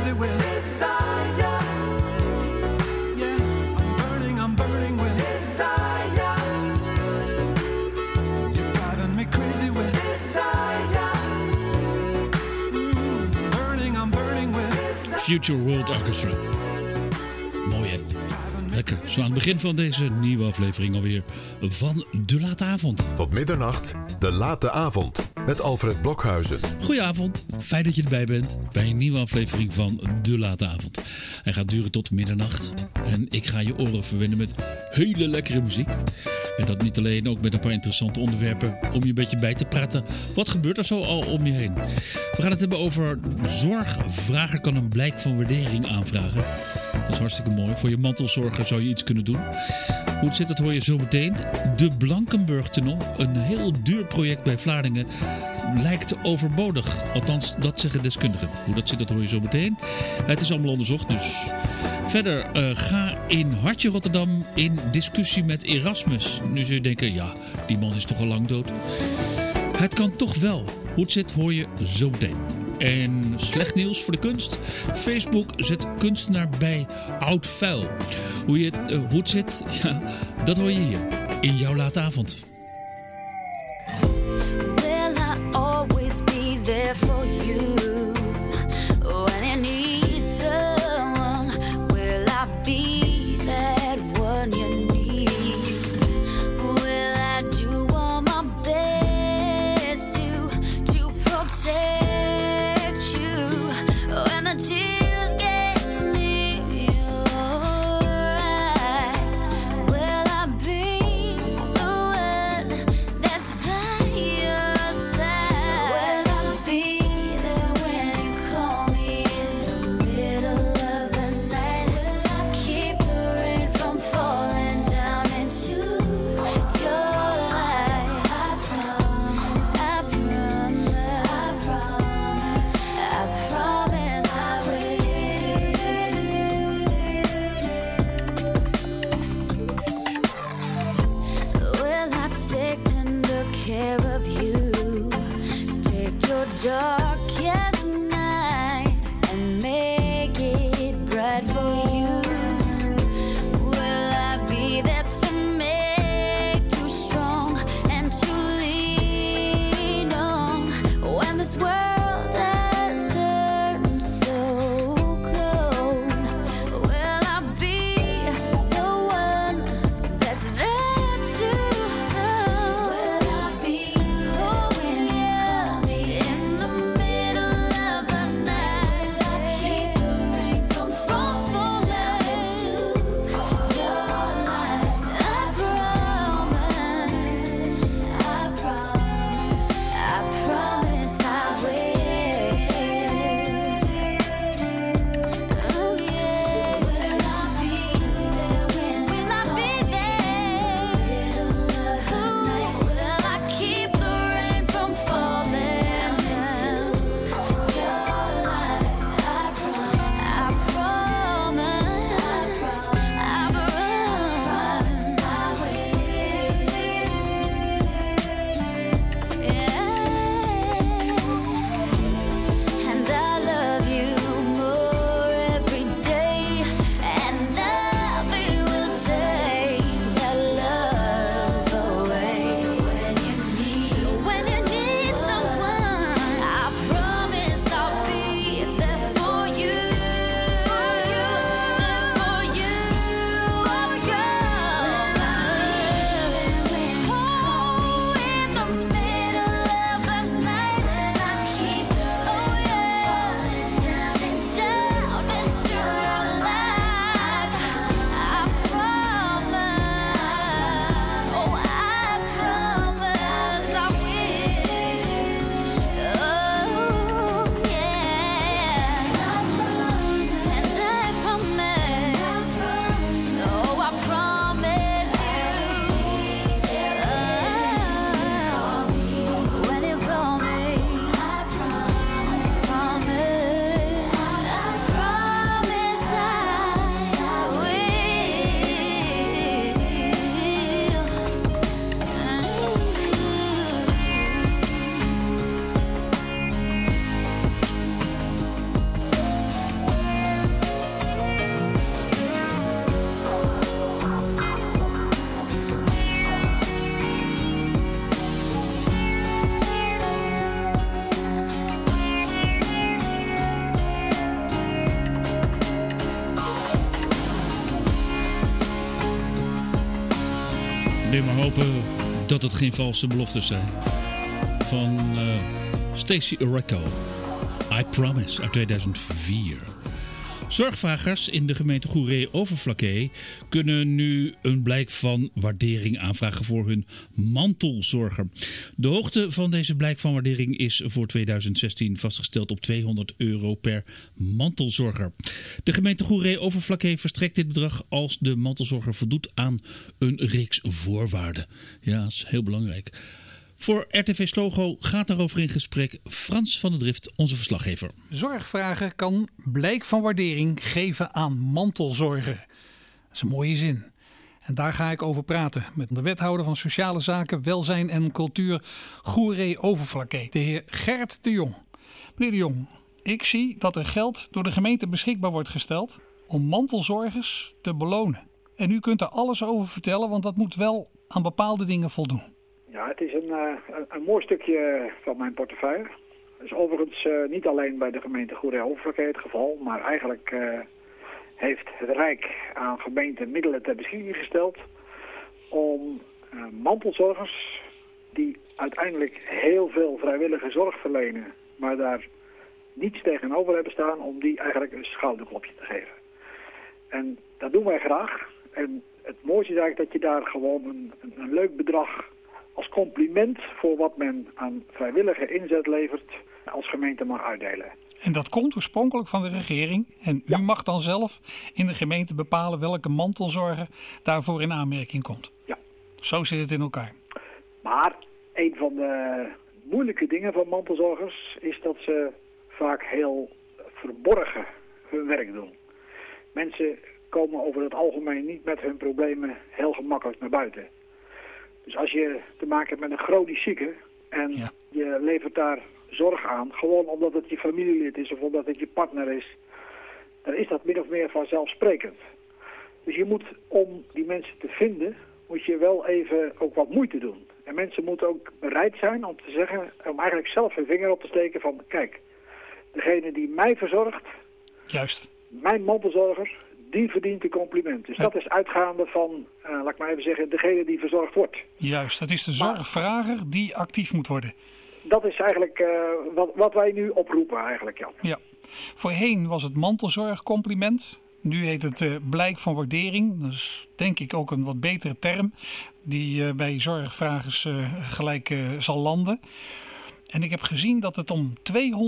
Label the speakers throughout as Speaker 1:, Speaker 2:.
Speaker 1: crazy with desire. Yeah, I'm burning with desire. You're driving me crazy with desire. I'm burning with desire.
Speaker 2: Future World Orchestra. Mooi hè? Lekker. Zo aan het begin van deze nieuwe aflevering alweer van De Late Avond.
Speaker 3: Tot middernacht, De Late Avond met Alfred Blokhuizen.
Speaker 2: Goedenavond, fijn dat je erbij bent bij een nieuwe aflevering van De Late Avond. Hij gaat duren tot middernacht en ik ga je oren verwennen met hele lekkere muziek. En dat niet alleen, ook met een paar interessante onderwerpen om je een beetje bij te praten. Wat gebeurt er zo al om je heen? We gaan het hebben over zorg. Vrager kan een blijk van waardering aanvragen. Dat is hartstikke mooi. Voor je mantelzorger zou je iets kunnen doen. Hoe het zit, dat hoor je zo meteen. De Blankenburg-tunnel, een heel duur project bij Vlaardingen, lijkt overbodig. Althans, dat zeggen deskundigen. Hoe dat zit, dat hoor je zo meteen. Het is allemaal onderzocht, dus... Verder, ga in Hartje Rotterdam in discussie met Erasmus. Nu zul je denken, ja, die man is toch al lang dood. Het kan toch wel. Hoe het zit, hoor je zo meteen. En slecht nieuws voor de kunst. Facebook zet kunstenaar bij oud vuil. Hoe het zit, ja, dat hoor je hier in jouw late avond.
Speaker 4: Will I always be there for you when you need someone? Will I be that one you need? Will I do all my best to protect you when the tears get near your eyes? Will I be the one?
Speaker 2: alleen maar hopen dat het geen valse beloftes zijn. Van Stacey Oreko. I Promise uit 2004. Zorgvragers in de gemeente Goeree-Overflakkee kunnen nu een blijk van waardering aanvragen voor hun mantelzorger. De hoogte van deze blijk van waardering is voor 2016 vastgesteld op €200 per mantelzorger. De gemeente Goeree-Overflakkee verstrekt dit bedrag als de mantelzorger voldoet aan een reeks voorwaarden. Ja, dat is heel belangrijk. Voor RTV Slogo gaat daarover in gesprek Frans van der Drift, onze verslaggever.
Speaker 5: Zorgvrager kan blijk van waardering geven aan mantelzorger. Dat is een mooie zin. En daar ga ik over praten met de wethouder van Sociale Zaken, Welzijn en Cultuur Goeree-Overflakkee, de heer Gert de Jong. Meneer de Jong, ik zie dat er geld door de gemeente beschikbaar wordt gesteld om mantelzorgers te belonen. En u kunt er alles over vertellen, want dat moet wel aan bepaalde dingen voldoen.
Speaker 6: Ja, het is een mooi stukje van mijn portefeuille. Dat is overigens niet alleen bij de gemeente Goeree-Overflakkee het geval, maar eigenlijk heeft het Rijk aan gemeenten middelen ter beschikking gesteld om mantelzorgers die uiteindelijk heel veel vrijwillige zorg verlenen, maar daar niets tegenover hebben staan, om die eigenlijk een schouderklopje te geven. En dat doen wij graag. En het mooiste is eigenlijk dat je daar gewoon een leuk bedrag als compliment voor wat men aan vrijwillige inzet levert als gemeente mag uitdelen.
Speaker 5: En dat komt oorspronkelijk van de regering. En u mag dan zelf in de gemeente bepalen welke mantelzorger daarvoor in aanmerking komt.
Speaker 6: Ja.
Speaker 5: Zo zit het in elkaar.
Speaker 6: Maar een van de moeilijke dingen van mantelzorgers is dat ze vaak heel verborgen hun werk doen. Mensen komen over het algemeen niet met hun problemen heel gemakkelijk naar buiten. Dus als je te maken hebt met een chronisch zieke en je levert daar zorg aan, gewoon omdat het je familielid is of omdat het je partner is, dan is dat min of meer vanzelfsprekend. Dus je moet, om die mensen te vinden, moet je wel even ook wat moeite doen. En mensen moeten ook bereid zijn om te zeggen, om eigenlijk zelf hun vinger op te steken van, kijk, degene die mij verzorgt,
Speaker 5: juist,
Speaker 6: mijn mantelzorger, die verdient een compliment. Dus dat is uitgaande van, laat ik maar even zeggen, degene die verzorgd wordt.
Speaker 5: Juist, het is de zorgvrager die actief moet worden.
Speaker 6: Dat is eigenlijk wat wij nu oproepen eigenlijk, Jan.
Speaker 5: Ja. Voorheen was het mantelzorgcompliment. Nu heet het blijk van waardering. Dat is denk ik ook een wat betere term die bij zorgvragers gelijk zal landen. En ik heb gezien dat het om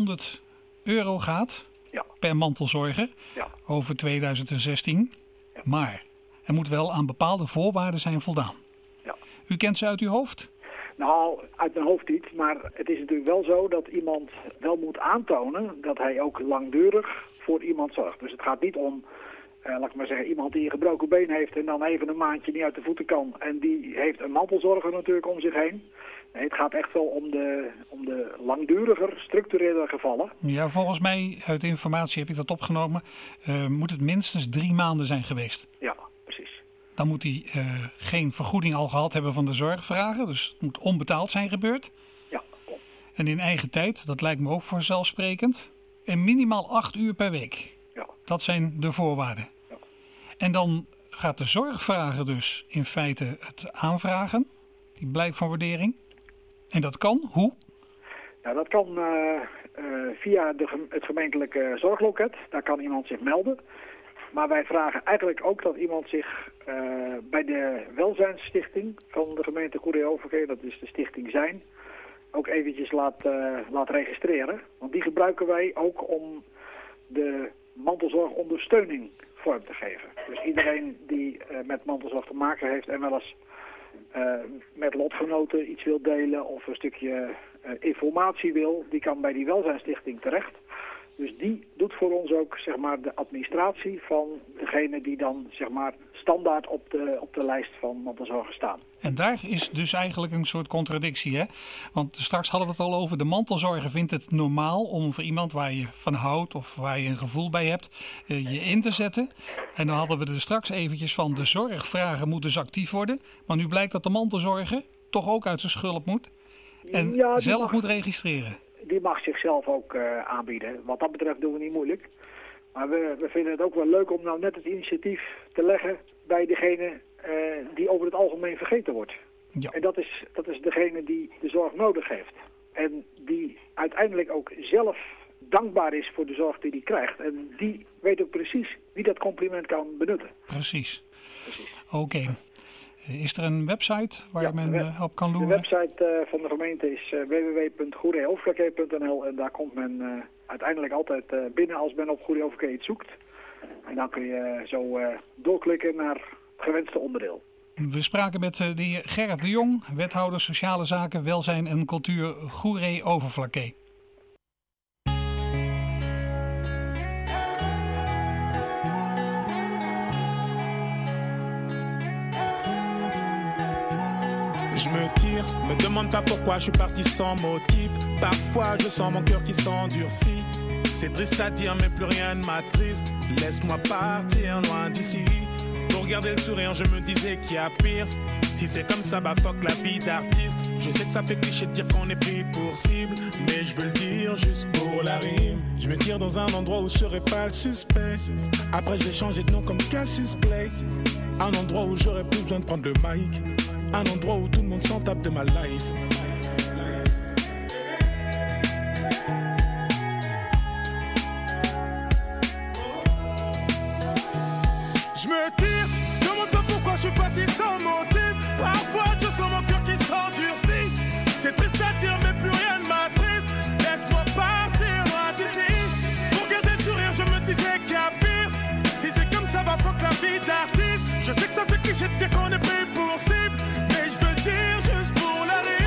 Speaker 5: €200 gaat per mantelzorger over 2016. Ja. Maar er moet wel aan bepaalde voorwaarden zijn voldaan. Ja. U kent ze uit uw hoofd?
Speaker 6: Nou, uit mijn hoofd niet. Maar het is natuurlijk wel zo dat iemand wel moet aantonen dat hij ook langdurig voor iemand zorgt. Dus het gaat niet om, laat ik maar zeggen, iemand die een gebroken been heeft en dan even een maandje niet uit de voeten kan. En die heeft een mantelzorger natuurlijk om zich heen. Nee, het gaat echt wel om de langduriger, structurele gevallen.
Speaker 5: Ja, volgens mij, uit informatie heb ik dat opgenomen, moet het minstens 3 maanden zijn geweest.
Speaker 6: Ja, precies.
Speaker 5: Dan moet hij geen vergoeding al gehad hebben van de zorgvrager. Dus het moet onbetaald zijn gebeurd.
Speaker 6: Ja, klopt.
Speaker 5: En in eigen tijd, dat lijkt me ook vanzelfsprekend. En minimaal 8 uur per week. Ja. Dat zijn de voorwaarden. Ja. En dan gaat de zorgvrager dus in feite het aanvragen. Die blijk van waardering. En dat kan, hoe?
Speaker 6: Nou, dat kan via het gemeentelijke zorgloket. Daar kan iemand zich melden. Maar wij vragen eigenlijk ook dat iemand zich bij de welzijnsstichting van de gemeente Goeree-Overflakkee, dat is de stichting Zijn, ook eventjes laat registreren. Want die gebruiken wij ook om de mantelzorgondersteuning vorm te geven. Dus iedereen die met mantelzorg te maken heeft en wel eens met lotgenoten iets wil delen of een stukje informatie wil, die kan bij die welzijnsstichting terecht. Dus die doet voor ons ook, zeg maar, de administratie van degene die dan, zeg maar, standaard op de lijst van mantelzorgers staan.
Speaker 5: En daar is dus eigenlijk een soort contradictie, hè? Want straks hadden we het al over, de mantelzorger vindt het normaal om voor iemand waar je van houdt of waar je een gevoel bij hebt, je in te zetten. En dan hadden we er straks eventjes van, de zorgvrager moet dus actief worden. Maar nu blijkt dat de mantelzorger toch ook uit zijn schulp moet en zelf moet registreren.
Speaker 6: Die mag zichzelf ook aanbieden. Wat dat betreft doen we niet moeilijk. Maar we vinden het ook wel leuk om nou net het initiatief te leggen bij degene die over het algemeen vergeten wordt.
Speaker 5: Ja.
Speaker 6: En dat is degene die de zorg nodig heeft. En die uiteindelijk ook zelf dankbaar is voor de zorg die hij krijgt. En die weet ook precies wie dat compliment kan benutten.
Speaker 5: Precies. Oké. Is er een website waar men op kan
Speaker 6: De
Speaker 5: loeren?
Speaker 6: website van de gemeente is www.goedeovervlakke.nl en daar komt men uiteindelijk altijd binnen als men op Goede Overvlakke iets zoekt. En dan kun je zo doorklikken naar het gewenste onderdeel.
Speaker 5: We spraken met de heer Gerrit de Jong, wethouder Sociale Zaken, Welzijn en Cultuur Goeree-Overflakkee.
Speaker 7: Je me tire, me demande pas pourquoi je suis parti sans motif. Parfois je sens mon cœur qui s'endurcit. C'est triste à dire mais plus rien ne m'attriste. Laisse-moi partir loin d'ici. Pour garder le sourire je me disais qu'il y a pire. Si c'est comme ça bah fuck la vie d'artiste. Je sais que ça fait cliché de dire qu'on est pris pour cible, mais je veux le dire juste pour la rime. Je me tire dans un endroit où je serai pas le suspect. Après je vais changer de nom comme Cassius Clay. Un endroit où j'aurais plus besoin de prendre le mic. Un endroit où tout le monde s'en tape de ma life. Je me tire, demande pas pourquoi je suis parti sans motif. Parfois je sens mon cœur qui s'endurcit. C'est triste à dire mais plus rien ne m'attriste. Laisse-moi partir loin d'ici. Pour garder le sourire je me disais qu'il y a pire. Si c'est comme ça va fuck la vie d'artiste. Je sais que ça fait cliché de dire qu'on est pris pour cible, mais je veux le dire juste pour la rime.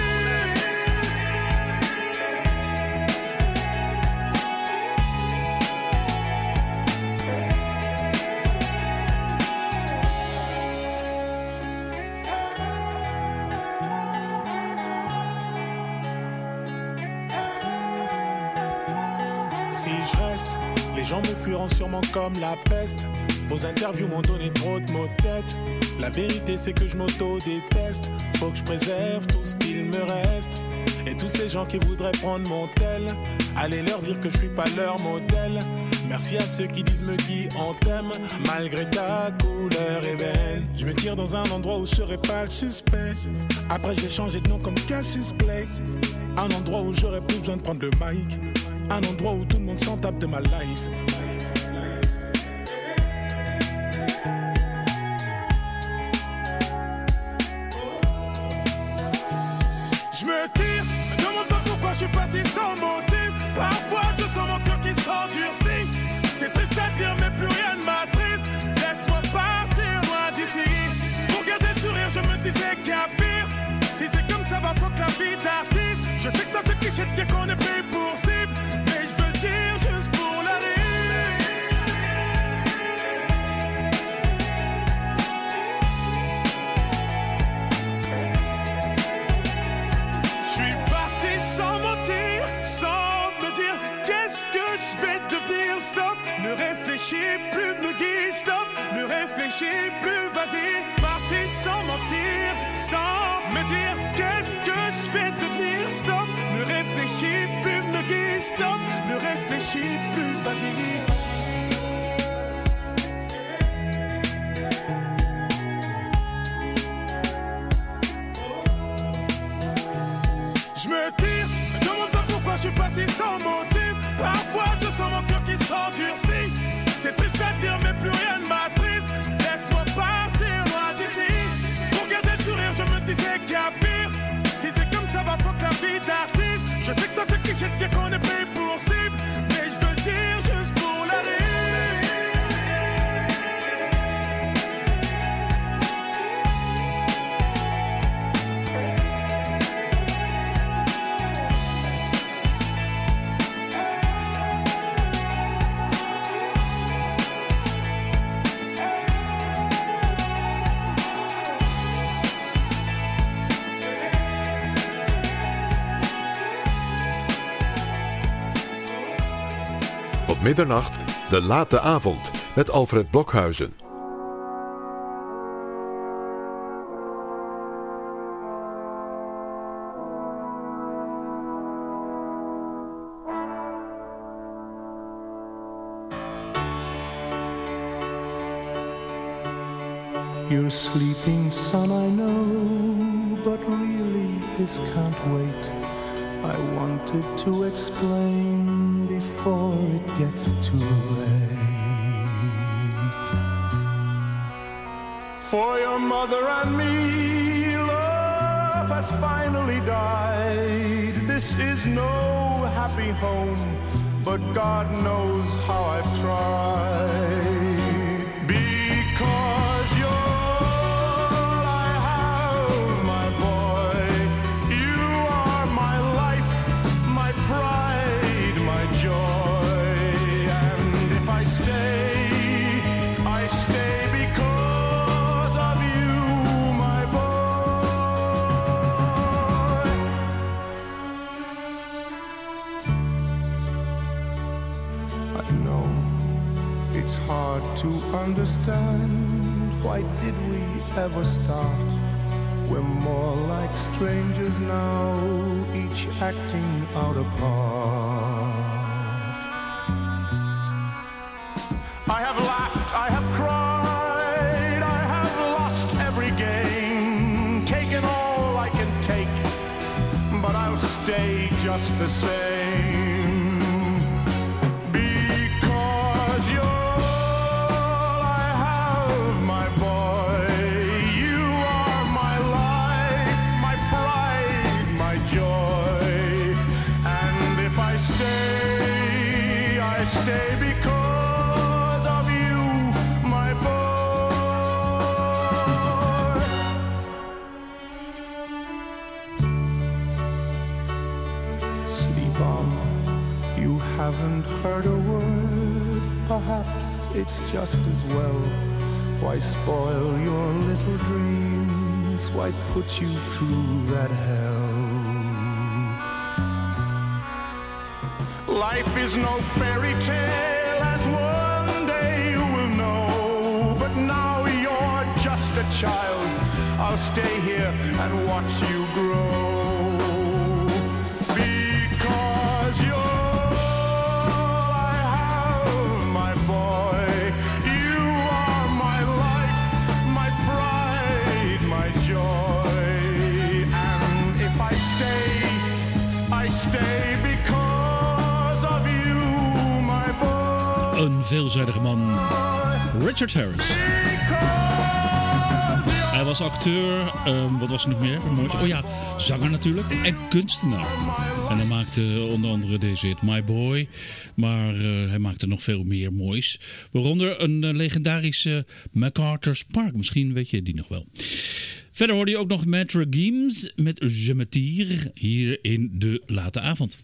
Speaker 7: Si je reste, les gens me fuiront sûrement comme la peste. Vos interviews m'ont donné trop de maux de tête. La vérité c'est que je m'auto-déteste. Faut que je préserve tout ce qu'il me reste. Et tous ces gens qui voudraient prendre mon tel, allez leur dire que je suis pas leur modèle. Merci à ceux qui disent me qui on t'aime, malgré ta couleur ébène. Je me tire dans un endroit où je serai pas le suspect. Après je vais changer de nom comme Cassius Clay. Un endroit où j'aurais plus besoin de prendre le mic. Un endroit où tout le monde s'en tape de ma life. Je me tire, me demande pas pourquoi je suis parti sans motif. Parfois je sens mon cœur qui s'endurcit. C'est triste à dire mais plus rien ne m'attriste. Laisse-moi partir loin d'ici. Pour garder le sourire je me disais qu'il y a pire. Si c'est comme ça va fuck la vie d'artiste. Je sais que ça fait cliché de dire qu'on est pris pour cible, mais je veux le dire juste pour la rime. Je suis parti sans mentir, sans me dire qu'est-ce que je vais devenir. Stop, ne réfléchis plus, me guide. Stop, ne réfléchis plus, vas-y. Parti sans mentir, sans me dire qu'est-ce que je vais devenir. Stop, ne réfléchis plus, me guide. Stop, ne réfléchis plus, vas-y. Je me tire, me demande pas pourquoi je suis parti sans motif. Parfois je sens mon cœur qui s'endurcit. C'est triste à dire mais plus rien ne m'attriste. Laisse-moi partir loin d'ici. Pour garder le sourire je me disais qu'il y a pire. Si c'est comme ça va fuck la vie d'artiste. Je sais que ça fait cliché de dire qu'on est pris pour cible, mais je veux le dire juste pour la rime.
Speaker 3: Tot middernacht, de late avond, met Alfred Blokhuizen.
Speaker 8: You're sleeping, son, I know, but really this can't wait. I wanted to explain before it gets too late. For your mother and me, love has finally died. This is no happy home, but God knows how I've tried. Because you're all I have, my boy. You are my life, my pride, my joy. And if I stay because of you, my boy. I know it's hard to understand. Why did we ever start? We're more like strangers now, each acting out a part. I have laughed, I have cried, I have lost every game, taken all I can take, but I'll stay just the same. Because you're all I have, my boy. You are my life, my pride, my joy. And if I stay because of you, my boy. Sleep on, you haven't heard a word. Perhaps it's just as well. Why spoil your little dreams? Why put you through that hell? Life is no fairy tale, as one day you will know. But now you're just a child. I'll stay here and watch you grow. Because you're all I have, my boy. You are my life, my pride, my joy. And if I stay because of you, my boy.
Speaker 2: Een veelzijdige man, Richard Harris. Hij was acteur, wat was er nog meer? Oh ja, zanger natuurlijk en kunstenaar. En hij maakte onder andere deze hit My Boy. Maar hij maakte nog veel meer moois. Waaronder een legendarische MacArthur's Park. Misschien weet je die nog wel. Verder hoorde je ook nog Maître Gims met Je me tire hier in de late avond.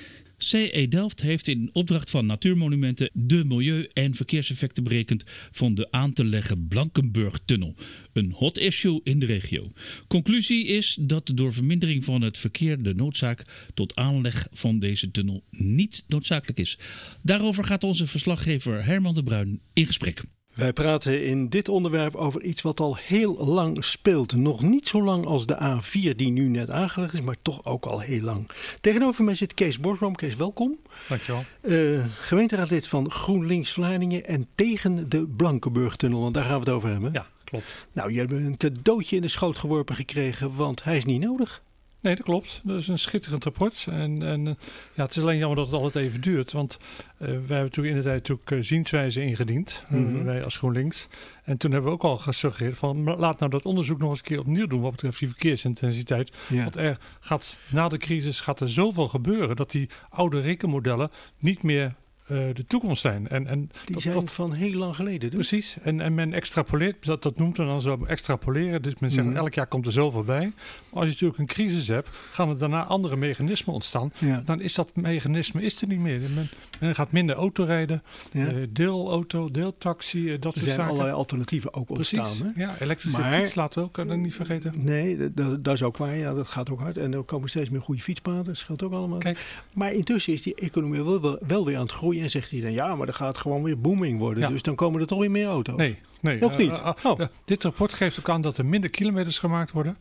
Speaker 2: CE Delft heeft in opdracht van Natuurmonumenten de milieu- en verkeerseffecten berekend van de aan te leggen Blankenburg-tunnel. Een hot issue in de regio. Conclusie is dat door vermindering van het verkeer de noodzaak tot aanleg van deze tunnel niet noodzakelijk is. Daarover gaat onze verslaggever Herman de Bruin in gesprek.
Speaker 9: Wij praten in dit onderwerp over iets wat al heel lang speelt. Nog niet zo lang als de A4 die nu net aangelegd is, maar toch ook al heel lang. Tegenover mij zit Kees Borsboom. Kees, welkom.
Speaker 10: Dankjewel.
Speaker 9: Gemeenteraadlid van GroenLinks Vlaardingen en tegen de Blankenburg-tunnel, want daar gaan we het over hebben.
Speaker 10: Ja, klopt.
Speaker 9: Nou, je hebt een cadeautje in de schoot geworpen gekregen, want hij is niet nodig.
Speaker 10: Nee, dat klopt. Dat is een schitterend rapport. En ja, het is alleen jammer dat het altijd even duurt. Want wij hebben toen in de tijd zienswijze ingediend. Wij als GroenLinks. En toen hebben we ook al gesuggereerd van laat nou dat onderzoek nog eens een keer opnieuw doen wat betreft die verkeersintensiteit. Ja. Want er gaat na de crisis gaat er zoveel gebeuren dat die oude rekenmodellen niet meer de toekomst zijn. En
Speaker 9: die zijn van heel lang geleden. Dus.
Speaker 10: Precies. En men extrapoleert, dat noemt men dan zo extrapoleren. Dus men zegt elk jaar komt er zoveel bij. Maar als je natuurlijk een crisis hebt, gaan er daarna andere mechanismen ontstaan. Ja. Dan is dat mechanisme er niet meer. Men gaat minder auto rijden, deelauto, deeltaxi, dat soort zaken.
Speaker 9: Er zijn allerlei alternatieven ook ontstaan.
Speaker 10: Precies.
Speaker 9: Hè?
Speaker 10: Ja, elektrische fiets laten we ook niet vergeten.
Speaker 9: Nee, dat is ook waar. Ja, dat gaat ook hard. En er komen steeds meer goede fietspaden. Dat scheelt ook allemaal. Kijk. Maar intussen is die economie wel weer aan het groeien. En zegt hij dan, ja, maar dan gaat het gewoon weer booming worden. Ja. Dus dan komen er toch weer meer auto's.
Speaker 10: Nee.
Speaker 9: Of niet?
Speaker 10: Dit rapport geeft ook aan dat er minder kilometers gemaakt worden.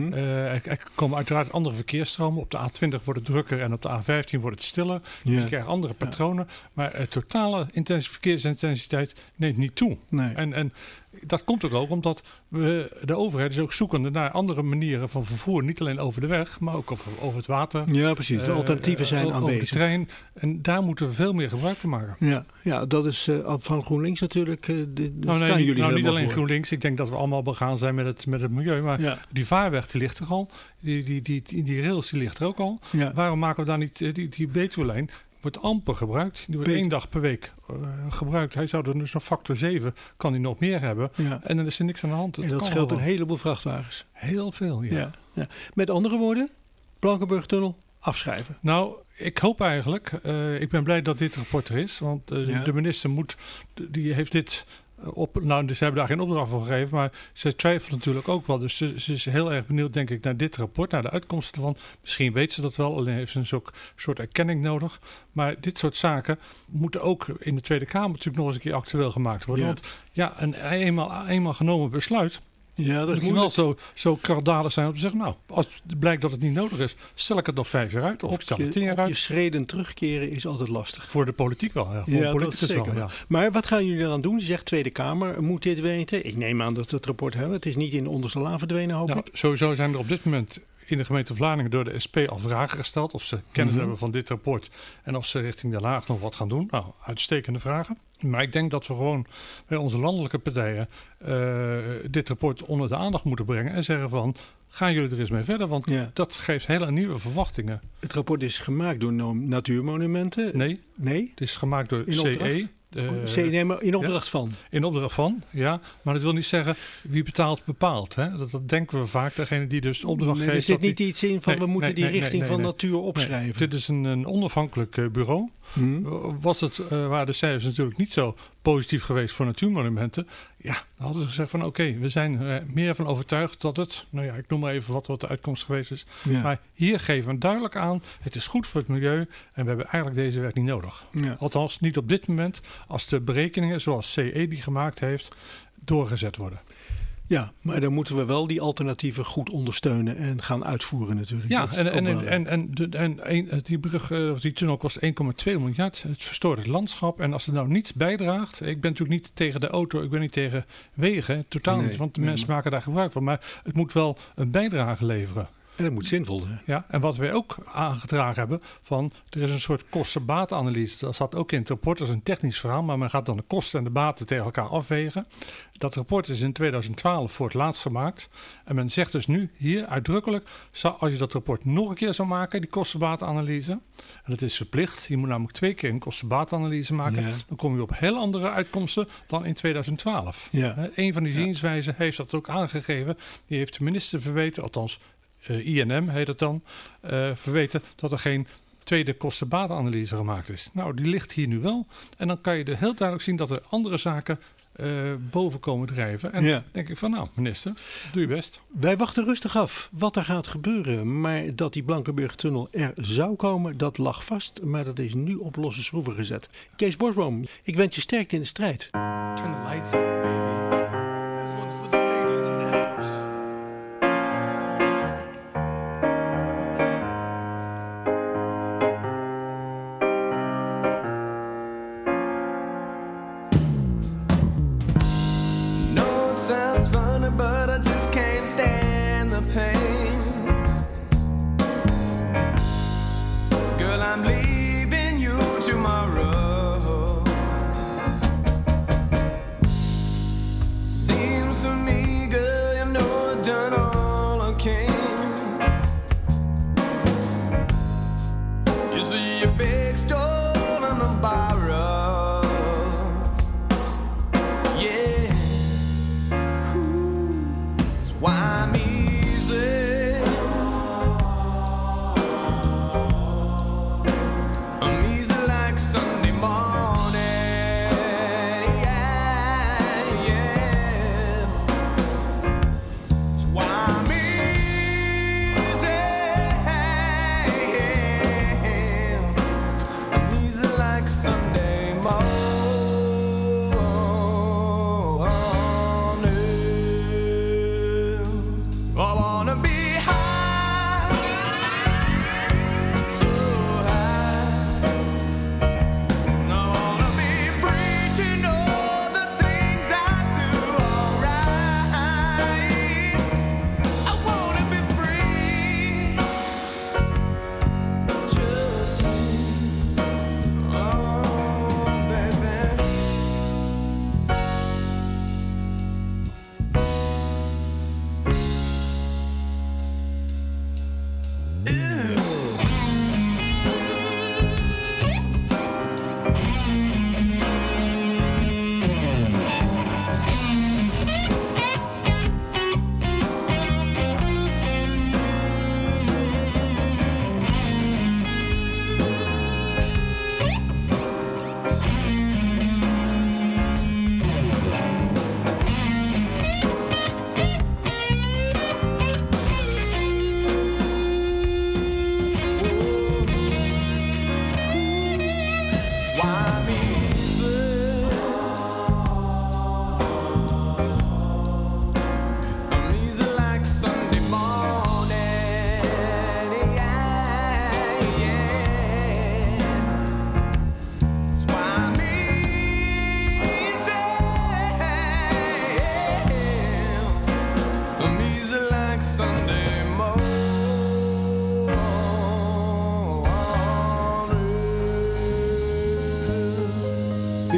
Speaker 10: Er komen uiteraard andere verkeersstromen. Op de A20 wordt het drukker en op de A15 wordt het stiller. Je krijgt andere patronen. Maar totale verkeersintensiteit neemt niet toe.
Speaker 9: Nee.
Speaker 10: En dat komt ook omdat de overheid is ook zoekende naar andere manieren van vervoer. Niet alleen over de weg, maar ook over het water.
Speaker 9: Ja, precies. De alternatieven zijn aanwezig.
Speaker 10: Over de trein. En daar moeten we veel meer gebruik van maken.
Speaker 9: Ja, dat is van GroenLinks natuurlijk. Niet
Speaker 10: alleen GroenLinks. Ik denk dat we allemaal begaan zijn met het milieu. Maar die vaarweg die ligt er al. Die rails die ligt er ook al. Ja. Waarom maken we daar niet die Betuwelijn? Wordt amper gebruikt. Die wordt 1 dag per week gebruikt. Hij zou er dus nog factor 7, kan hij nog meer hebben. Ja. En dan is er niks aan de hand.
Speaker 9: En dat scheelt een heleboel vrachtwagens.
Speaker 10: Heel veel, ja.
Speaker 9: Met andere woorden, Blankenburg-tunnel afschrijven. Nou,
Speaker 10: ik hoop eigenlijk, ik ben blij dat dit rapport er is. Want de minister die heeft dit dus ze hebben daar geen opdracht voor gegeven, maar ze twijfelt natuurlijk ook wel. Dus ze is heel erg benieuwd, denk ik, naar dit rapport, naar de uitkomsten ervan. Misschien weet ze dat wel, alleen heeft ze een soort erkenning nodig. Maar dit soort zaken moeten ook in de Tweede Kamer natuurlijk nog eens een keer actueel gemaakt worden. Want een eenmaal genomen besluit. Ja, dat moet wel zo krachtdadig zijn om te zeggen, nou, als het blijkt dat het niet nodig is, stel ik het nog 5 jaar uit of ik stel het 10 jaar uit.
Speaker 9: Je schreden terugkeren is altijd lastig.
Speaker 10: Voor de politiek wel, ja. Voor de politicus wel, ja.
Speaker 9: Maar wat gaan jullie eraan doen? Je zegt Tweede Kamer moet dit weten. Ik neem aan dat ze het rapport hebben. Het is niet in de onderste la verdwenen, hoop ik.
Speaker 10: Sowieso zijn er op dit moment in de gemeente Vlaardingen door de SP al vragen gesteld of ze kennis hebben van dit rapport en of ze richting Den Haag nog wat gaan doen. Nou, uitstekende vragen. Maar ik denk dat we gewoon bij onze landelijke partijen dit rapport onder de aandacht moeten brengen en zeggen van, gaan jullie er eens mee verder? Want dat geeft hele nieuwe verwachtingen.
Speaker 9: Het rapport is gemaakt door Natuurmonumenten?
Speaker 10: Nee? Het is gemaakt door CE.
Speaker 9: In opdracht van?
Speaker 10: In opdracht van, ja. Maar dat wil niet zeggen wie betaalt bepaalt. Hè? Dat denken we vaak. Degene die dus de opdracht geeft.
Speaker 9: Er zit niet iets in van we moeten die richting van natuur opschrijven.
Speaker 10: Dit is een onafhankelijk bureau. Waren de cijfers natuurlijk niet zo positief geweest voor natuurmonumenten. Ja, dan hadden ze gezegd van oké, we zijn er meer van overtuigd dat het, ik noem maar even wat de uitkomst geweest is. Ja. Maar hier geven we duidelijk aan, het is goed voor het milieu en we hebben eigenlijk deze werk niet nodig. Ja. Althans, niet op dit moment als de berekeningen zoals CE die gemaakt heeft, doorgezet worden.
Speaker 9: Ja, maar dan moeten we wel die alternatieven goed ondersteunen en gaan uitvoeren natuurlijk.
Speaker 10: Ja, en die brug of die tunnel kost 1,2 miljard. Het verstoort het landschap. En als het nou niets bijdraagt. Ik ben natuurlijk niet tegen de auto, ik ben niet tegen wegen. Totaal niet, want de mensen maken daar gebruik van. Maar het moet wel een bijdrage leveren.
Speaker 9: En dat moet zinvol zijn.
Speaker 10: Ja, en wat wij ook aangedragen hebben, er is een soort kosten-batenanalyse. Dat staat ook in het rapport, dat is een technisch verhaal, maar men gaat dan de kosten en de baten tegen elkaar afwegen. Dat rapport is in 2012 voor het laatst gemaakt. En men zegt dus nu hier uitdrukkelijk, als je dat rapport nog een keer zou maken, die kosten-batenanalyse, en dat is verplicht, je moet namelijk 2 keer een kosten-batenanalyse maken, dan kom je op heel andere uitkomsten dan in 2012. Ja. Een van die zienswijzen heeft dat ook aangegeven. Die heeft de minister verweten, althans INM heet het dan, verweten dat er geen tweede kosten-batenanalyse gemaakt is. Nou, die ligt hier nu wel. En dan kan je er heel duidelijk zien dat er andere zaken boven komen drijven. En dan denk ik van, nou, minister, doe je best.
Speaker 9: Wij wachten rustig af wat er gaat gebeuren. Maar dat die Blankenburg-tunnel er zou komen, dat lag vast. Maar dat is nu op losse schroeven gezet. Kees Borstboom, ik wens je sterkte in de strijd.
Speaker 1: Turn the lights on, baby. This one's for the ladies in the house. Sounds funny, but I just can't stand the pain. Girl, I'm leaving you tomorrow.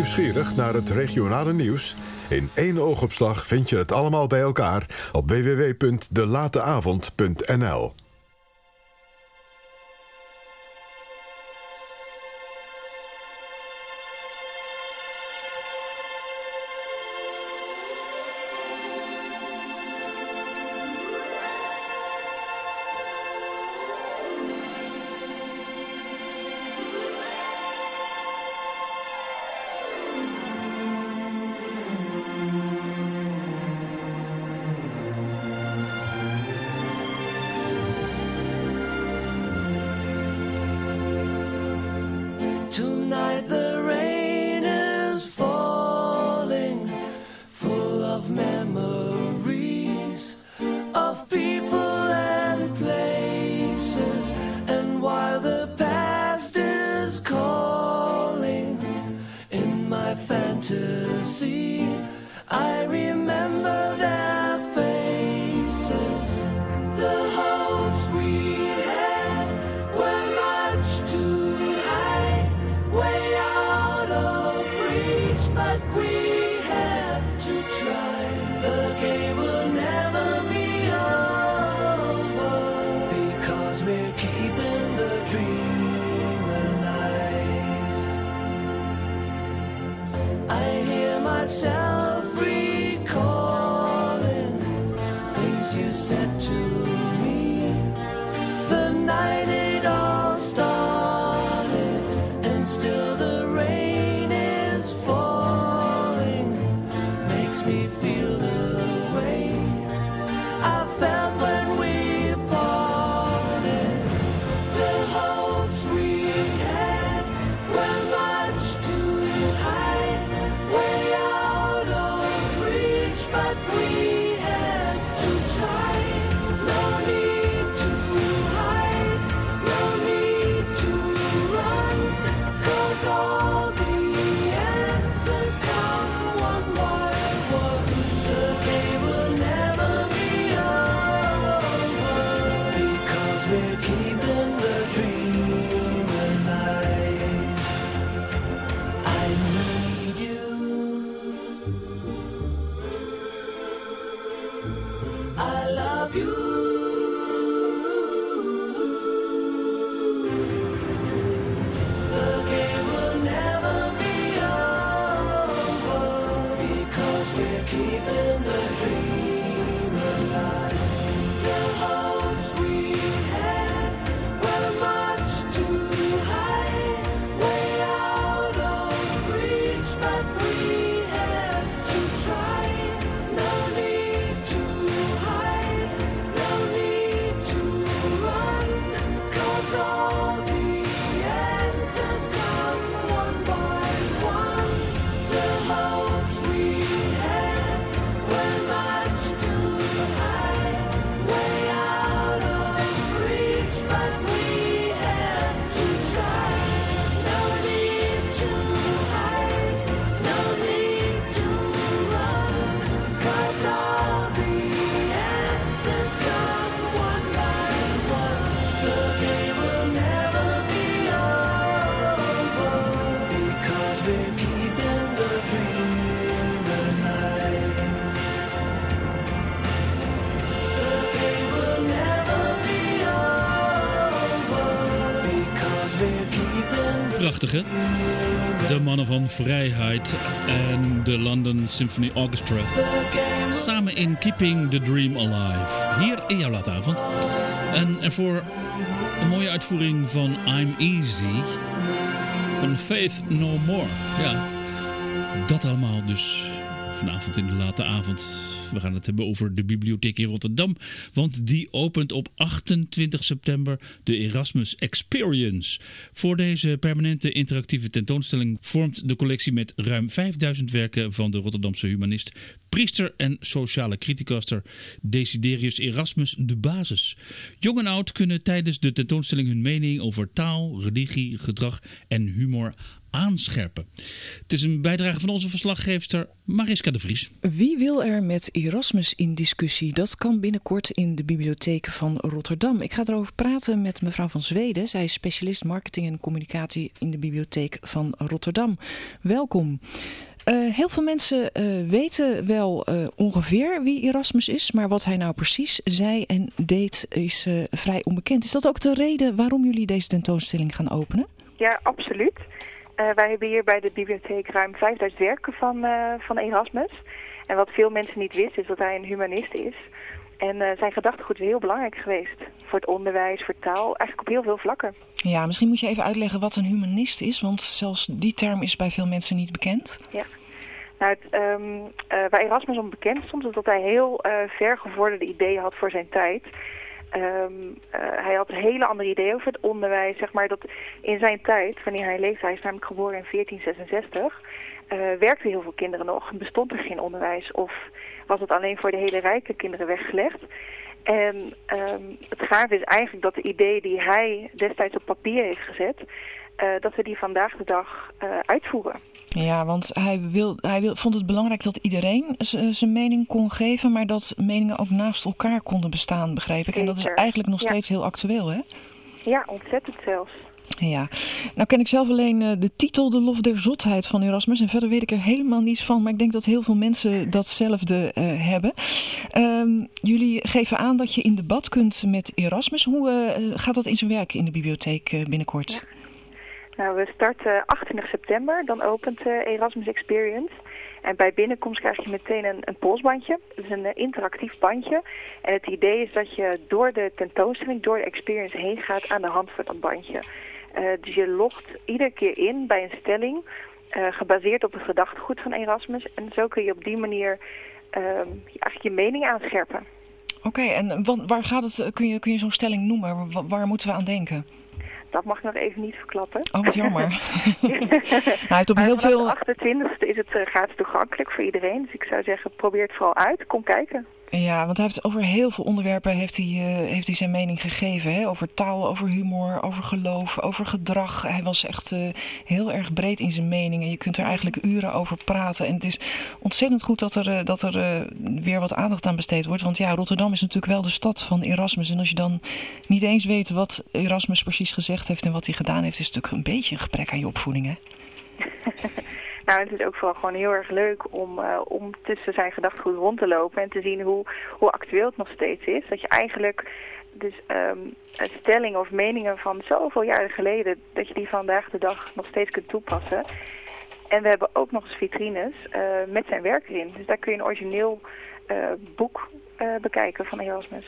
Speaker 3: nieuwsgierig naar het regionale nieuws? In 1 oogopslag vind je het allemaal bij elkaar op www.delateavond.nl.
Speaker 1: Tonight the rain is falling, full of memories of people and places. And while the past is calling in my fantasy, I remember their faces. The hopes we had were much too high, way out of reach, but we have to try. The game will never be over, because we're keeping the dream alive. I hear myself recalling things you said to me the night it all started, and still the rain is falling, makes me feel the way I felt when we parted. The hopes we had were much too high, way out of reach, but we have to try. No need to hide, no need to run, 'cause all the answers come one by one. The game will never be over, because we're keeping the dream alive. I need you, I love you. The game will never be over, because we're keeping the dream alive. The hopes we had were much too high, way out of reach, but we have to try. No need to hide, no need to run, 'cause all the answers come one by one. The hopes we had were much too high, way out of reach, but we have to try. No need to hide, no need to run, 'cause all the answers come one by one. The game will never be over, because we're keeping the dream alive. The game will never be over, because we're keeping the
Speaker 2: Prachtig, hè? De mannen van Vrijheid en de London Symphony Orchestra. Samen in Keeping the Dream Alive. Hier in jouw laatavond. En ervoor een mooie uitvoering van I'm Easy van Faith No More. Ja, dat allemaal dus vanavond in de late avond. We gaan het hebben over de bibliotheek in Rotterdam. Want die opent op 28 september de Erasmus Experience. Voor deze permanente interactieve tentoonstelling vormt de collectie met ruim 5000 werken van de Rotterdamse humanist, priester en sociale criticaster Desiderius Erasmus de basis. Jong en oud kunnen tijdens de tentoonstelling hun mening over taal, religie, gedrag en humor aanscherpen. Het is een bijdrage van onze verslaggeefster Mariska de Vries.
Speaker 11: Wie wil er met Erasmus in discussie? Dat kan binnenkort in de bibliotheek van Rotterdam. Ik ga erover praten met mevrouw van Zweden. Zij is specialist marketing en communicatie in de bibliotheek van Rotterdam. Welkom. Heel veel mensen weten wel ongeveer wie Erasmus is, maar wat hij nou precies zei en deed is vrij onbekend. Is dat ook de reden waarom jullie deze tentoonstelling gaan openen?
Speaker 12: Ja, absoluut. Wij hebben hier bij de bibliotheek ruim 5000 werken van Erasmus. En wat veel mensen niet wisten is dat hij een humanist is. En zijn gedachtegoed is heel belangrijk geweest voor het onderwijs, voor taal, eigenlijk op heel veel vlakken. Ja,
Speaker 11: misschien moet je even uitleggen wat een humanist is, want zelfs die term is bij veel mensen niet bekend.
Speaker 12: Ja, nou, waar Erasmus om bekend stond, is dat hij heel vergevorderde ideeën had voor zijn tijd. Hij had hele andere ideeën over het onderwijs, zeg maar, dat in zijn tijd, wanneer hij leefde, hij is namelijk geboren in 1466, werkten heel veel kinderen nog, bestond er geen onderwijs of was het alleen voor de hele rijke kinderen weggelegd. En het gave is eigenlijk dat de ideeën die hij destijds op papier heeft gezet, dat we die vandaag de dag uitvoeren.
Speaker 11: Ja, want hij vond het belangrijk dat iedereen zijn mening kon geven, maar dat meningen ook naast elkaar konden bestaan, begreep ik. Zeker. En dat is eigenlijk nog steeds heel actueel, hè?
Speaker 12: Ja, ontzettend zelfs.
Speaker 11: Ja, nou ken ik zelf alleen de titel De Lof der Zotheid van Erasmus en verder weet ik er helemaal niets van, maar ik denk dat heel veel mensen datzelfde hebben. Jullie geven aan dat je in debat kunt met Erasmus. Hoe gaat dat in zijn werk in de bibliotheek binnenkort?
Speaker 12: Ja. Nou, we starten 28 september, dan opent Erasmus Experience. En bij binnenkomst krijg je meteen een polsbandje. Het is een interactief bandje. En het idee is dat je door de tentoonstelling, door de experience heen gaat aan de hand van dat bandje. Dus je logt iedere keer in bij een stelling, gebaseerd op het gedachtegoed van Erasmus. En zo kun je op die manier eigenlijk je mening aanscherpen.
Speaker 11: Oké, en waar gaat het? Kun je zo'n stelling noemen? Waar moeten we aan denken?
Speaker 12: Dat mag ik nog even niet verklappen.
Speaker 11: Oh, wat jammer. Nou, op heel veel...
Speaker 12: De 28e is het gratis toegankelijk voor iedereen. Dus ik zou zeggen, probeer het vooral uit. Kom kijken.
Speaker 11: Ja, want hij heeft over heel veel onderwerpen heeft hij zijn mening gegeven. Hè? Over taal, over humor, over geloof, over gedrag. Hij was echt heel erg breed in zijn meningen. Je kunt er eigenlijk uren over praten. En het is ontzettend goed dat er weer wat aandacht aan besteed wordt. Want ja, Rotterdam is natuurlijk wel de stad van Erasmus. En als je dan niet eens weet wat Erasmus precies gezegd heeft en wat hij gedaan heeft, is het natuurlijk een beetje een gebrek aan je opvoeding, hè?
Speaker 12: Nou, het is ook vooral gewoon heel erg leuk om tussen zijn gedachtegoed rond te lopen en te zien hoe actueel het nog steeds is. Dat je eigenlijk dus stellingen of meningen van zoveel jaren geleden, dat je die vandaag de dag nog steeds kunt toepassen. En we hebben ook nog eens vitrines met zijn werk erin. Dus daar kun je een origineel boek bekijken van Erasmus.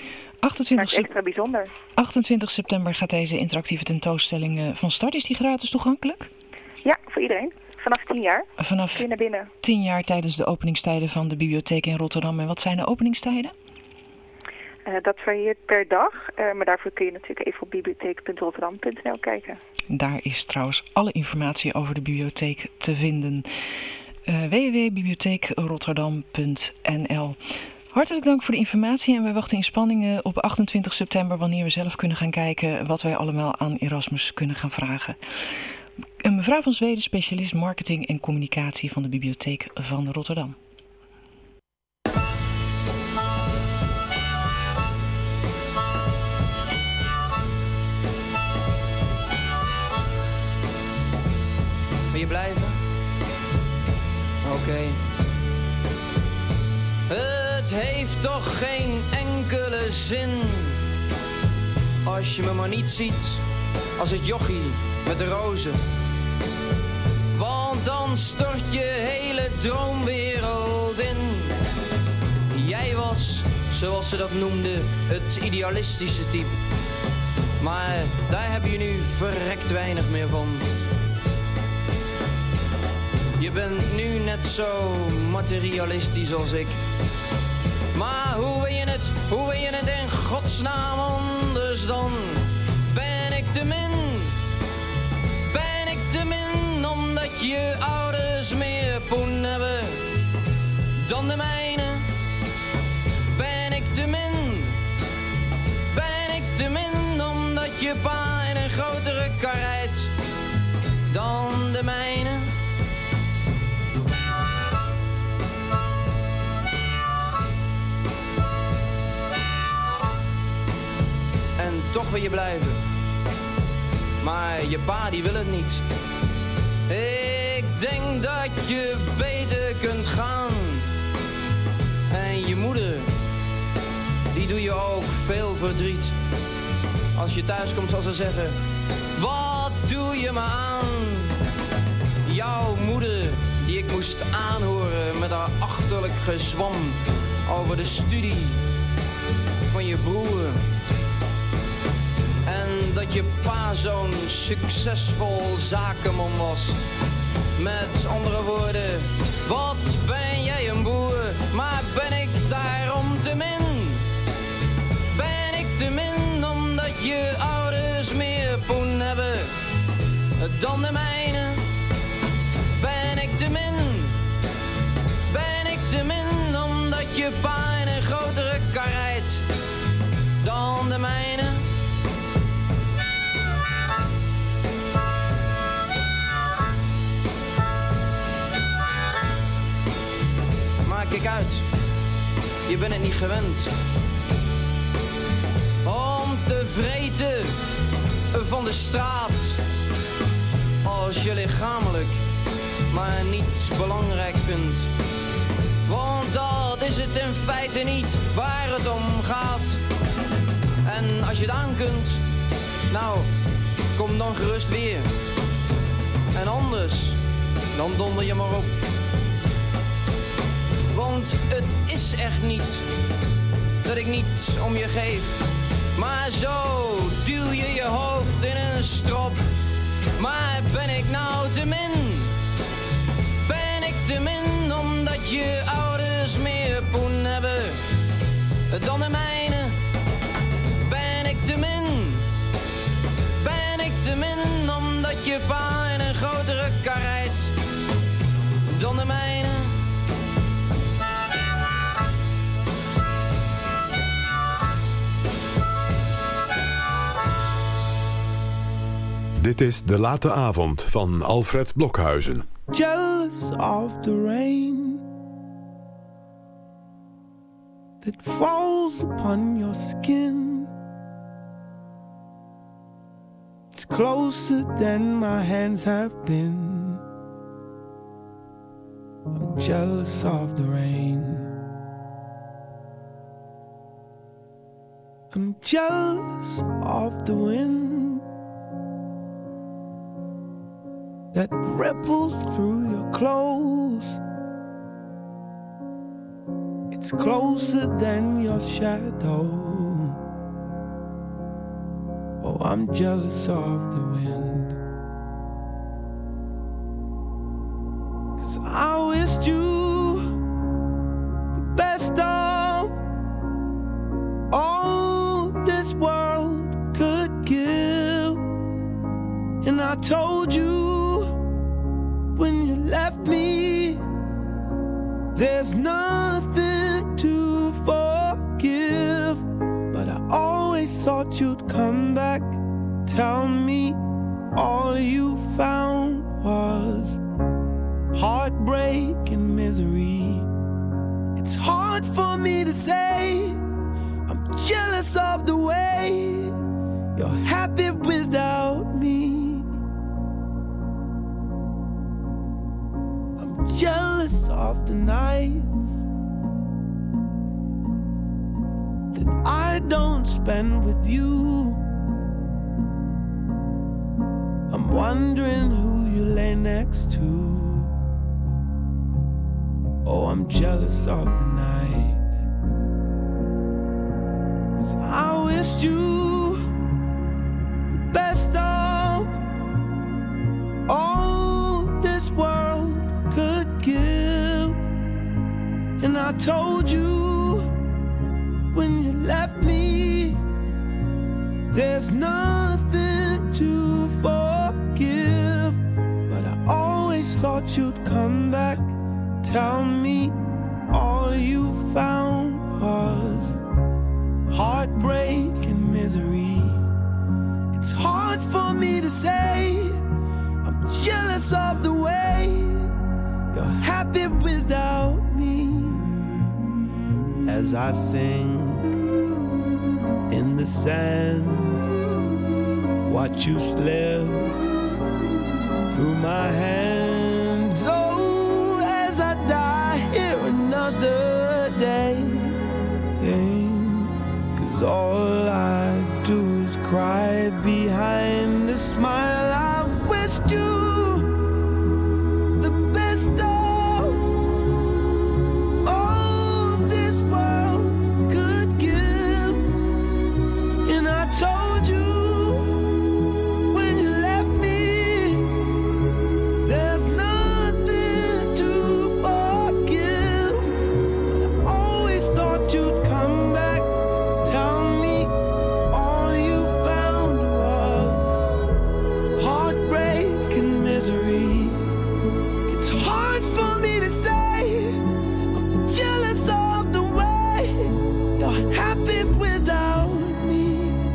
Speaker 11: 28 september gaat deze interactieve tentoonstelling van start. Is die gratis toegankelijk?
Speaker 12: Ja, voor iedereen. Vanaf 10 jaar.
Speaker 11: Vanaf
Speaker 12: kun je naar binnen.
Speaker 11: 10 jaar tijdens de openingstijden van de bibliotheek in Rotterdam. En wat zijn de openingstijden?
Speaker 12: Dat varieert per dag. Maar daarvoor kun je natuurlijk even op bibliotheek.rotterdam.nl kijken.
Speaker 11: Daar is trouwens alle informatie over de bibliotheek te vinden. www.bibliotheekrotterdam.nl. Hartelijk dank voor de informatie en we wachten in spanning op 28 september wanneer we zelf kunnen gaan kijken wat wij allemaal aan Erasmus kunnen gaan vragen. Mevrouw van Zweden, specialist marketing en communicatie van de Bibliotheek van Rotterdam.
Speaker 13: Wil je blijven? Oké. Het heeft toch geen enkele zin als je me maar niet ziet als het jochie met de rozen. Want dan stort je hele droomwereld in. Jij was, zoals ze dat noemden, het idealistische type. Maar daar heb je nu verrekt weinig meer van. Je bent nu net zo materialistisch als ik. Maar hoe wil je het in godsnaam anders dan? Ben ik te min? Ben ik te min omdat je ouders meer poen hebben dan de mijne? Ben ik te min? Ben ik te min omdat je pa in een grotere kar rijdt dan de mijne? En toch wil je blijven. Maar je pa die wil het niet. Ik denk dat je beter kunt gaan. En je moeder, die doe je ook veel verdriet. Als je thuis komt zal ze zeggen, wat doe je me aan? Jouw moeder, die ik moest aanhoren met haar achterlijk gezwam over de studie van je broer. En dat je pa zo'n succesvol zakenman was. Met andere woorden, wat ben jij een boer, maar ben ik daarom te min? Ben ik te min omdat je ouders meer poen hebben dan de mijne? Ben ik te min? Ben ik te min omdat je pa in een grotere kar rijdt dan de mijne? Kijk uit, je bent het niet gewend om te vreten van de straat als je lichamelijk maar niet belangrijk vindt. Want dat is het in feite niet waar het om gaat. En als je het aan kunt, nou, kom dan gerust weer. En anders, dan donder je maar op. Want het is echt niet dat ik niet om je geef. Maar zo duw je je hoofd in een strop. Maar ben ik nou te min? Ben ik te min omdat je ouders meer poen hebben dan de mijne? Ben ik te min? Ben ik te min omdat je pa in een grotere kar rijdt dan de mijne?
Speaker 3: Dit is De Late Avond van Alfred Blokhuizen.
Speaker 1: Jealous of the rain that falls upon your skin. It's closer than my hands have been. I'm jealous of the rain. I'm jealous of the wind that ripples through your clothes. It's closer than your shadow. Oh, I'm jealous of the wind. 'Cause I wished you the best of all this world could give. And I told you when you left me, there's nothing to forgive. But I always thought you'd come back, tell me all you found was heartbreak and misery. It's hard for me to say, I'm jealous of the way you're happy without me. Jealous of the nights that I don't spend with you. I'm wondering who you lay next to. Oh, I'm jealous of the night. 'Cause I wished you the best of all this world could give. And I told you when you left me, there's nothing to forgive. But I always thought you'd come back, tell me all you found was heartbreak and misery. It's hard for me to say, I'm jealous of the way you're happy without me. As I sing in the sand, watch you slip through my hands 'cause all I do is cry behind a smile. I wished you the best of all this world could give, and I told you when you left me, there's nothing to forgive, but I always thought you'd come back, tell me all you found was heartbreak and misery. It's hard for me to say, I'm jealous of the way you're happy without me.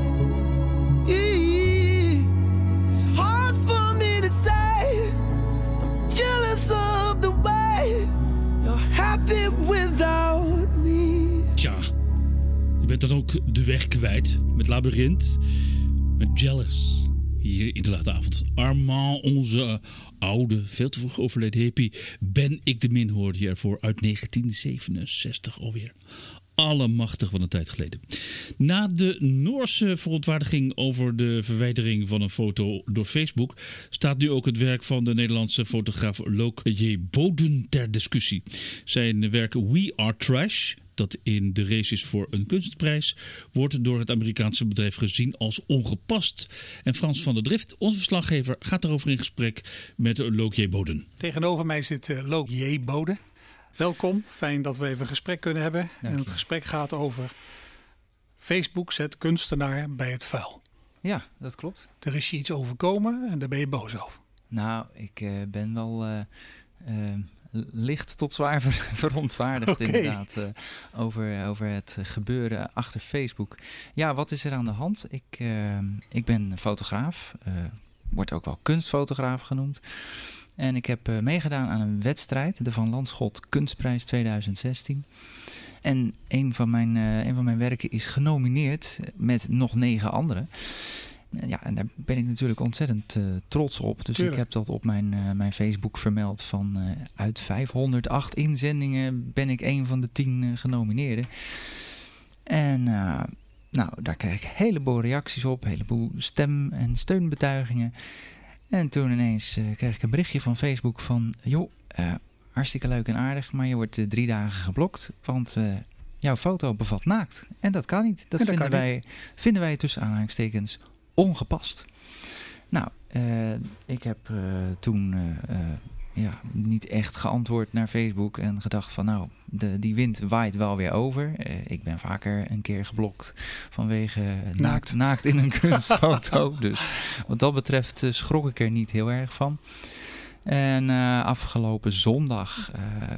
Speaker 1: It's hard for me to say, I'm jealous of the way you're happy without me.
Speaker 2: Tja, je bent dan ook de weg kwijt met Labyrinth, met Jealous. Hier in de late avond. Armand, onze oude, veel te vroeg overleden hippie. Ben ik de min hoorde je ervoor uit 1967 alweer. Allemachtig van een tijd geleden. Na de Noorse verontwaardiging over de verwijdering van een foto door Facebook staat nu ook het werk van de Nederlandse fotograaf Loke J. Boden ter discussie. Zijn werk We Are Trash, dat in de race is voor een kunstprijs, wordt door het Amerikaanse bedrijf gezien als ongepast. En Frans van der Drift, onze verslaggever, gaat erover in gesprek met Loke J. Boden.
Speaker 5: Tegenover mij zit Loke J. Boden. Welkom, fijn dat we even een gesprek kunnen hebben. En het gesprek gaat over Facebook zet kunstenaar bij het vuil.
Speaker 14: Ja, dat klopt.
Speaker 5: Er is je iets overkomen en daar ben je boos over.
Speaker 14: Nou, ik ben wel licht tot zwaar verontwaardigd inderdaad over het gebeuren achter Facebook. Ja, wat is er aan de hand? Ik ben fotograaf, wordt ook wel kunstfotograaf genoemd. En ik heb meegedaan aan een wedstrijd, de Van Landschot Kunstprijs 2016. En een van mijn werken is genomineerd met nog 9 anderen. Ja, en daar ben ik natuurlijk ontzettend trots op. Dus Tuurlijk. Ik heb dat op mijn Facebook vermeld van uit 508 inzendingen ben ik een van de 10 genomineerden. En nou, daar kreeg ik een heleboel reacties op, een heleboel stem- en steunbetuigingen. En toen ineens kreeg ik een berichtje van Facebook van, joh, hartstikke leuk en aardig, maar je wordt 3 dagen geblokt, want jouw foto bevat naakt. En dat kan niet. Dat vinden wij tussen aanhalingstekens ongepast. Nou, ik heb toen niet echt geantwoord naar Facebook en gedacht van nou, die wind waait wel weer over. Ik ben vaker een keer geblokt vanwege naakt in een kunstfoto. Dus wat dat betreft schrok ik er niet heel erg van. En afgelopen zondag,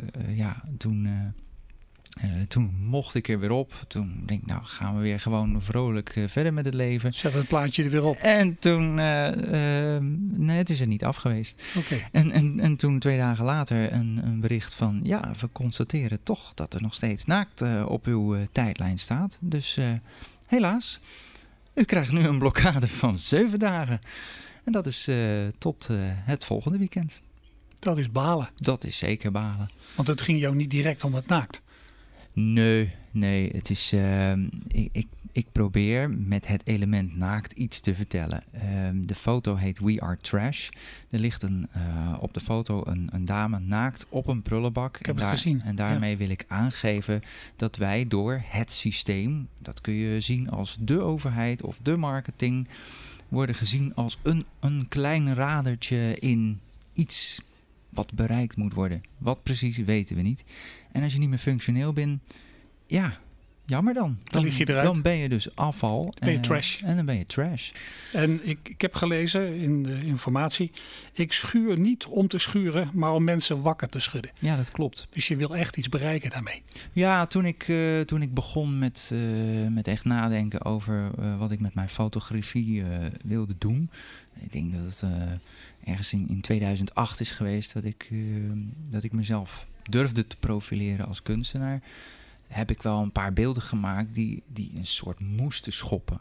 Speaker 14: toen mocht ik er weer op. Toen denk ik, nou gaan we weer gewoon vrolijk verder met het leven.
Speaker 5: Zet het plaatje er weer op.
Speaker 14: En toen, nee, het is er niet af geweest.
Speaker 5: Okay.
Speaker 14: En toen 2 dagen later een bericht van, ja, we constateren toch dat er nog steeds naakt op uw tijdlijn staat. Dus helaas, u krijgt nu een blokkade van 7 dagen. En dat is tot het volgende weekend.
Speaker 5: Dat is balen.
Speaker 14: Dat is zeker balen.
Speaker 5: Want het ging jou niet direct om het naakt.
Speaker 14: Nee, het is, ik probeer met het element naakt iets te vertellen. De foto heet We Are Trash. Er ligt op de foto een dame naakt op een prullenbak.
Speaker 5: Ik heb het gezien.
Speaker 14: En daarmee wil ik aangeven dat wij door het systeem, dat kun je zien als de overheid of de marketing, worden gezien als een klein radertje in iets wat bereikt moet worden. Wat precies weten we niet. En als je niet meer functioneel bent, ja, jammer dan.
Speaker 5: Dan lig je eruit.
Speaker 14: Dan ben je dus afval.
Speaker 5: Dan ben je trash.
Speaker 14: En dan ben je trash.
Speaker 5: En ik heb gelezen in de informatie, ik schuur niet om te schuren, maar om mensen wakker te schudden.
Speaker 14: Ja, dat klopt.
Speaker 5: Dus je wil echt iets bereiken daarmee.
Speaker 14: Ja, toen ik begon met echt nadenken over wat ik met mijn fotografie wilde doen. Ik denk dat het ergens in 2008 is geweest dat ik mezelf durfde te profileren als kunstenaar. Heb ik wel een paar beelden gemaakt die een soort moesten schoppen.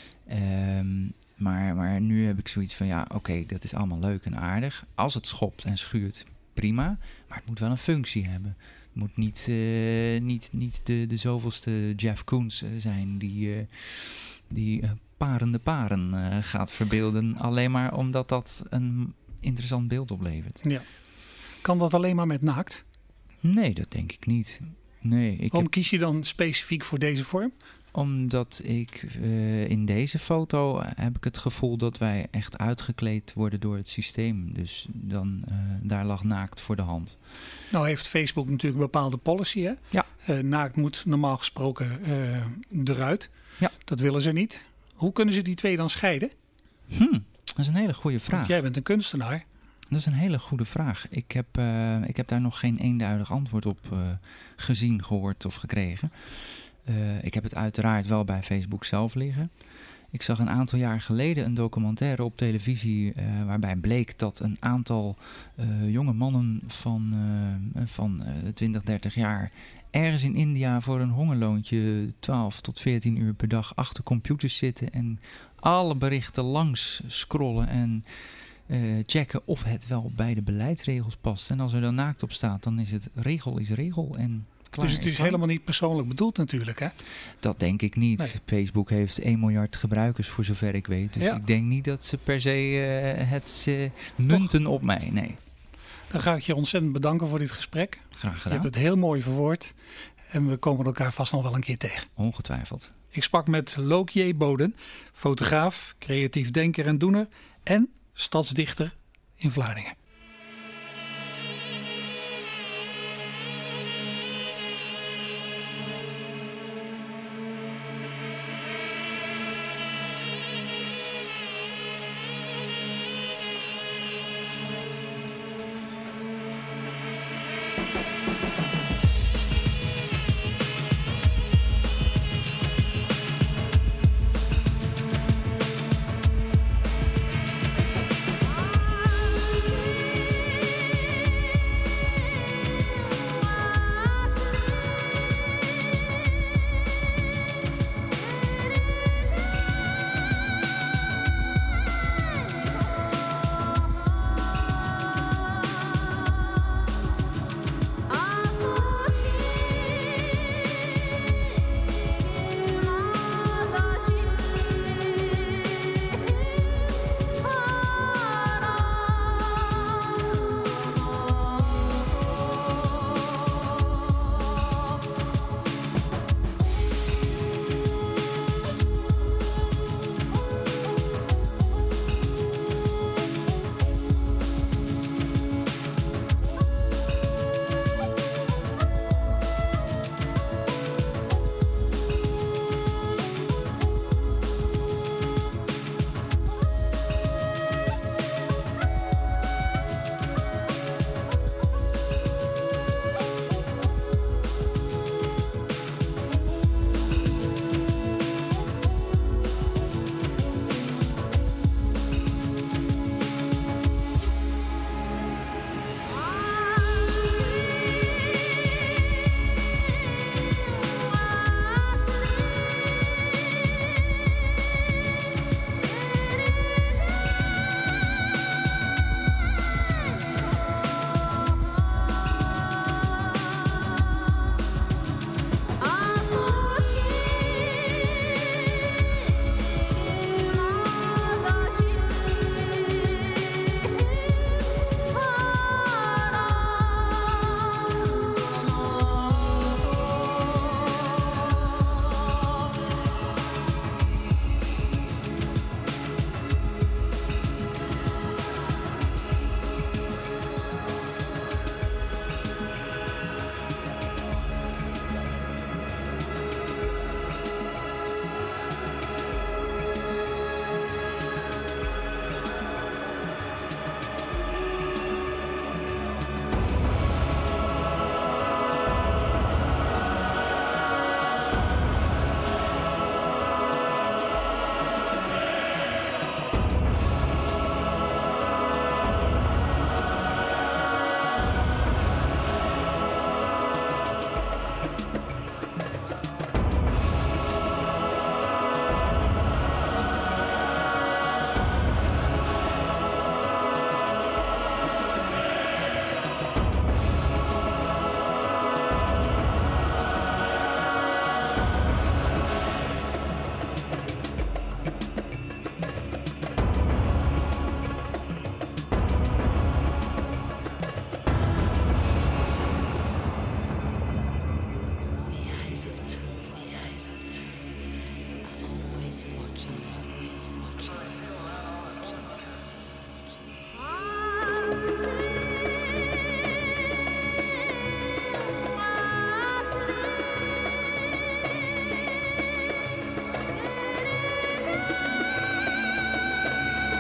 Speaker 14: Maar nu heb ik zoiets van, ja, oké, dat is allemaal leuk en aardig. Als het schopt en schuurt, prima. Maar het moet wel een functie hebben. moet niet de zoveelste Jeff Koons zijn die parende paren gaat verbeelden. Alleen maar omdat dat een interessant beeld oplevert.
Speaker 5: Ja. Kan dat alleen maar met naakt?
Speaker 14: Nee, dat denk ik niet. Nee,
Speaker 5: Waarom kies je dan specifiek voor deze vorm?
Speaker 14: Omdat ik in deze foto heb ik het gevoel dat wij echt uitgekleed worden door het systeem. Dus dan daar lag naakt voor de hand.
Speaker 5: Nou heeft Facebook natuurlijk een bepaalde policy. Hè?
Speaker 14: Ja.
Speaker 5: Naakt moet normaal gesproken eruit.
Speaker 14: Ja.
Speaker 5: Dat willen ze niet. Hoe kunnen ze die twee dan scheiden?
Speaker 14: Dat is een hele goede vraag.
Speaker 5: Want jij bent een kunstenaar.
Speaker 14: Dat is een hele goede vraag. Ik heb daar nog geen eenduidig antwoord op gezien, gehoord of gekregen. Ik heb het uiteraard wel bij Facebook zelf liggen. Ik zag een aantal jaar geleden een documentaire op televisie waarbij bleek dat een aantal jonge mannen van 20, 30 jaar ergens in India voor een hongerloontje 12 tot 14 uur per dag achter computers zitten en alle berichten langs scrollen en checken of het wel bij de beleidsregels past. En als er dan naakt op staat, dan is het regel is regel en klaar.
Speaker 5: Dus het is helemaal niet persoonlijk bedoeld natuurlijk, hè?
Speaker 14: Dat denk ik niet.
Speaker 5: Nee.
Speaker 14: Facebook heeft 1 miljard gebruikers voor zover ik weet. Dus ik denk niet dat ze per se het munten op mij. Nee.
Speaker 5: Dan ga ik je ontzettend bedanken voor dit gesprek.
Speaker 14: Graag gedaan.
Speaker 5: Je hebt het heel mooi verwoord. En we komen elkaar vast nog wel een keer tegen.
Speaker 14: Ongetwijfeld.
Speaker 5: Ik sprak met Loek Boden, fotograaf, creatief denker en doener en stadsdichter in Vlaardingen.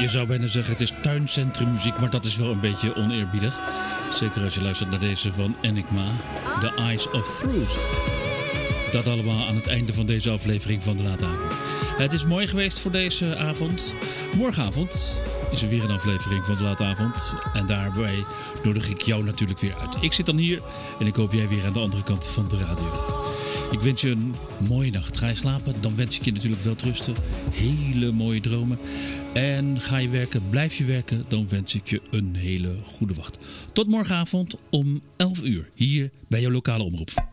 Speaker 2: Je zou bijna zeggen het is tuincentrummuziek, maar dat is wel een beetje oneerbiedig. Zeker als je luistert naar deze van Enigma, The Eyes of Truth. Dat allemaal aan het einde van deze aflevering van De Late Avond. Het is mooi geweest voor deze avond. Morgenavond is er weer een aflevering van De Late Avond. En daarbij nodig ik jou natuurlijk weer uit. Ik zit dan hier en ik hoop jij weer aan de andere kant van de radio. Ik wens je een mooie nacht. Ga je slapen, dan wens ik je natuurlijk wel rusten. Hele mooie dromen. En ga je werken, blijf je werken, dan wens ik je een hele goede wacht. Tot morgenavond om 11 uur, hier bij jouw lokale omroep.